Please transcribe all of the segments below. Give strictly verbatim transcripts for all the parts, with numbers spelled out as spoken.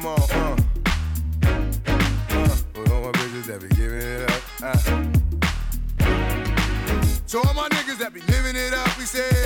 Come on, uh. Uh, with all my bitches that be giving it up, uh. So all my niggas that be living it up, we say.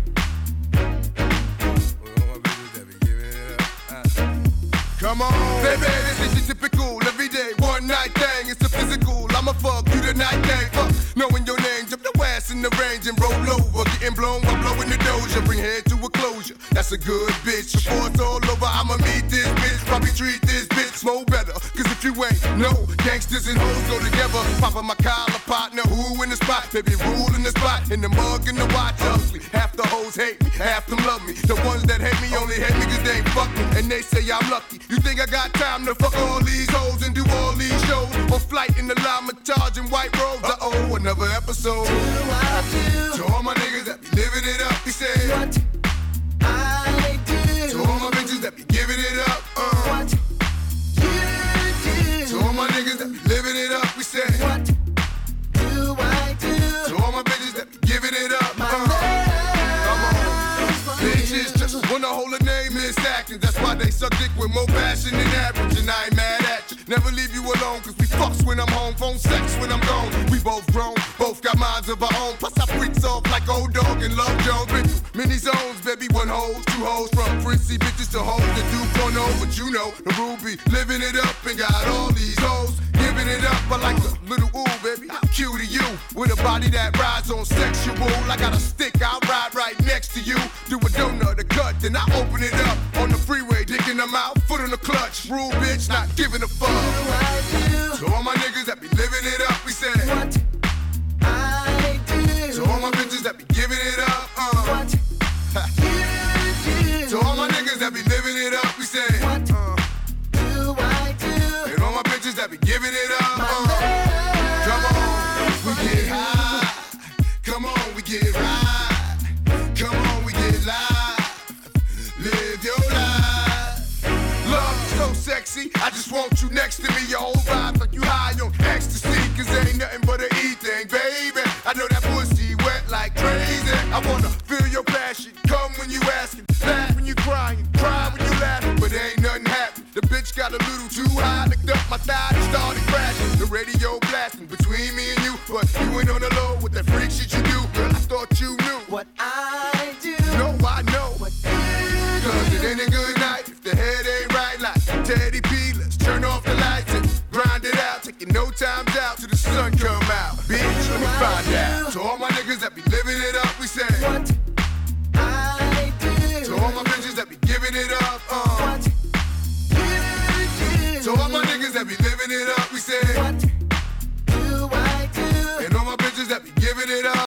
With all my bitches that be giving it up, uh. Come on, baby, this is your typical everyday one night thing. It's a physical. I'ma fuck you tonight, gang. Fuck knowing your name, jump your ass in the range and roll over. Getting blown while blowing the doja, bring head to a closure. That's a good bitch. Before it's all over, I'ma meet this bitch. Probably treat this bitch more better. Cause if you ain't, no, gangsters and hoes go together. Poppin' my collar partner, who in the spot? Baby, rule in the spot, in the mug and the watch. Ugly. Half the hoes hate me, half them love me. The ones that hate me only hate me cause they ain't fuck me. And they say I'm lucky. You think I got time to fuck all these hoes and do all these shows? On flight in the llama charging white robes. Uh-oh, another episode. Do I do? To all my niggas that be living it up, he said. What I do? To all my bitches that be giving it up, uh. What you do? To all my niggas that be living it up, we say. What do I do? To all my bitches that be giving it up, My uh. Come on. Bitches just wanna hold a name in Atkins. That's why they suck dick with more passion than average. And I ain't mad at you. Never leave you alone, cause we fucks when I'm home. Phone sex when I'm gone. We both grown, both got minds of our own. Plus I freaks off like old dog and Love Jones. Been through many zones, baby, one hoes, two hoes. From fritzy bitches to hoes that do porno. But you know, the Ruby living it up and got all these hoes giving it up. I like a little ooh, baby, I'm cute to you. With a body that rides on sexual. I got a stick, I'll ride right next to you. Do a donut, a cut, then I open it up. On the freeway, digging them out, foot on the clutch. Rule bitch, not giving a fuck. To all my niggas that be living it up, we say. What I do? To all my bitches that be giving it up, uh. What you do? To all my niggas that be living it up, we say. What uh. do I do? And all my bitches that be giving it up, My uh. Come on, we get high. Come on, we get right. Come on, we get live. Live your life. Love is so sexy, I just want you next to me. Your whole vibe like you high on ecstasy. Cause there ain't nothing but an E thing, baby. I know that pussy wet like crazy. I wanna feel your passion. Come when you asking, laugh when you crying, cry when you laughing. But there ain't nothing happening. The bitch got a little too high, licked up my thigh and started crashing. The radio blasting between me and you. But you ain't on the low with that freak shit you do. Girl, I thought you knew. What I do? No, I know. What you do? Cause it ain't a good night if the head ain't right. Like Teddy P, let's turn off the lights and grind it out. Taking no times out till the sun come out. Bitch, let me find out. To all my niggas that be living it up, we say. What I do? To all my bitches that be giving it up, uh. What you do? To all my niggas that be living it up, we say. What do I do? And all my bitches that be giving it up.